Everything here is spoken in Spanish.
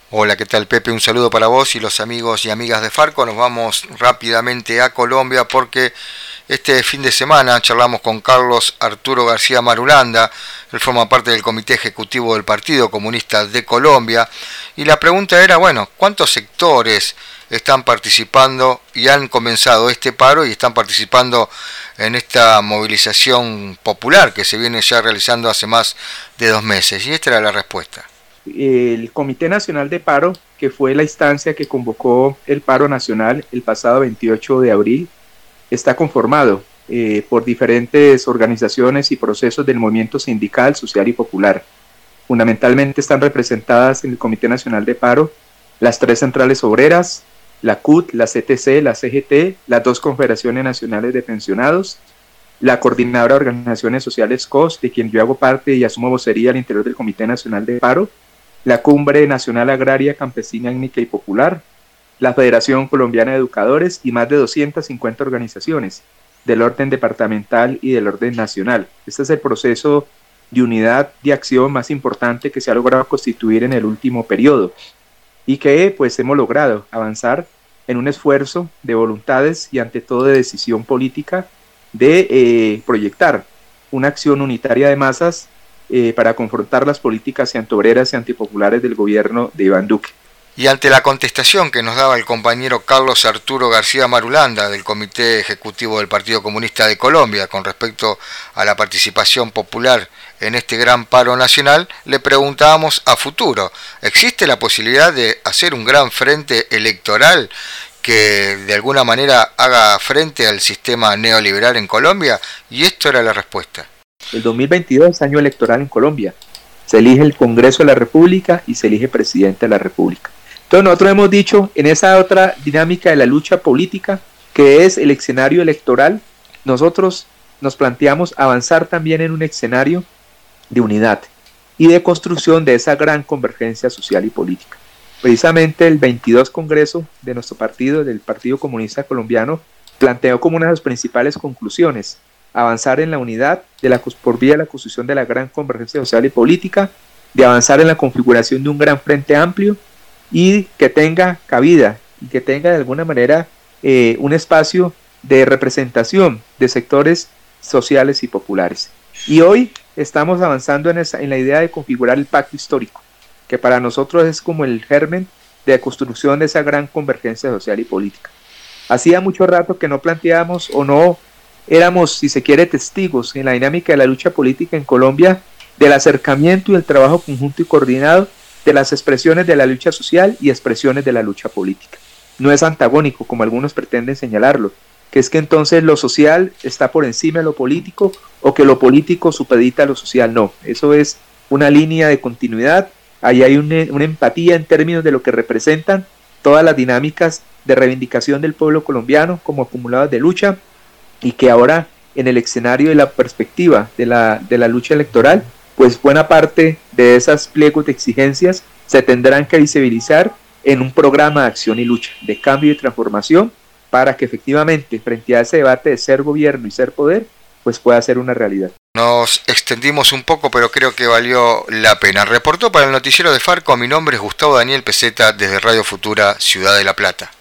Hola, ¿qué tal, Pepe? Un saludo para vos y los amigos y amigas de Farco. Nos vamos rápidamente a Colombia porque este fin de semana charlamos con Carlos Arturo García Marulanda. Él forma parte del Comité Ejecutivo del Partido Comunista de Colombia. Y la pregunta era, bueno, ¿cuántos sectores están participando y han comenzado este paro y están participando en esta movilización popular que se viene ya realizando hace más de 2 meses? Y esta era la respuesta. El Comité Nacional de Paro, que fue la instancia que convocó el paro nacional el pasado 28 de abril, está conformado por diferentes organizaciones y procesos del movimiento sindical, social y popular. Fundamentalmente están representadas en el Comité Nacional de Paro las tres centrales obreras, la CUT, la CTC, la CGT, las dos confederaciones nacionales de pensionados, la Coordinadora de Organizaciones Sociales COS, de quien yo hago parte y asumo vocería al interior del Comité Nacional de Paro, la Cumbre Nacional Agraria, Campesina, Étnica y Popular, la Federación Colombiana de Educadores y más de 250 organizaciones del orden departamental y del orden nacional. Este es el proceso de unidad de acción más importante que se ha logrado constituir en el último periodo y que pues hemos logrado avanzar en un esfuerzo de voluntades y ante todo de decisión política de proyectar una acción unitaria de masas para confrontar las políticas antiobreras y antipopulares del gobierno de Iván Duque. Y ante la contestación que nos daba el compañero Carlos Arturo García Marulanda del Comité Ejecutivo del Partido Comunista de Colombia con respecto a la participación popular en este gran paro nacional, le preguntábamos a futuro, ¿existe la posibilidad de hacer un gran frente electoral que de alguna manera haga frente al sistema neoliberal en Colombia? Y esto era la respuesta. El 2022 es año electoral en Colombia. Se elige el Congreso de la República y se elige presidente de la República. Entonces nosotros hemos dicho en esa otra dinámica de la lucha política, que es el escenario electoral, nosotros nos planteamos avanzar también en un escenario de unidad y de construcción de esa gran convergencia social y política. Precisamente el 22 Congreso de nuestro partido, del Partido Comunista Colombiano, planteó como una de las principales conclusiones avanzar en la unidad por vía de la construcción de la gran convergencia social y política, de avanzar en la configuración de un gran frente amplio y que tenga cabida y que tenga de alguna manera un espacio de representación de sectores sociales y populares. Y hoy estamos avanzando en la idea de configurar el pacto histórico, que para nosotros es como el germen de la construcción de esa gran convergencia social y política. Hacía mucho rato que no planteábamos o no éramos, si se quiere, testigos en la dinámica de la lucha política en Colombia del acercamiento y el trabajo conjunto y coordinado de las expresiones de la lucha social y expresiones de la lucha política. No es antagónico, como algunos pretenden señalarlo, que es que entonces lo social está por encima de lo político o que lo político supedita a lo social. No, eso es una línea de continuidad. Ahí hay una empatía en términos de lo que representan todas las dinámicas de reivindicación del pueblo colombiano como acumulados de lucha, y que ahora en el escenario de la perspectiva de la lucha electoral, pues buena parte de esas pliegos de exigencias se tendrán que visibilizar en un programa de acción y lucha, de cambio y transformación, para que efectivamente frente a ese debate de ser gobierno y ser poder, pues pueda ser una realidad. Nos extendimos un poco, pero creo que valió la pena. Reportó para el noticiero de Farco, mi nombre es Gustavo Daniel Peseta desde Radio Futura, Ciudad de La Plata.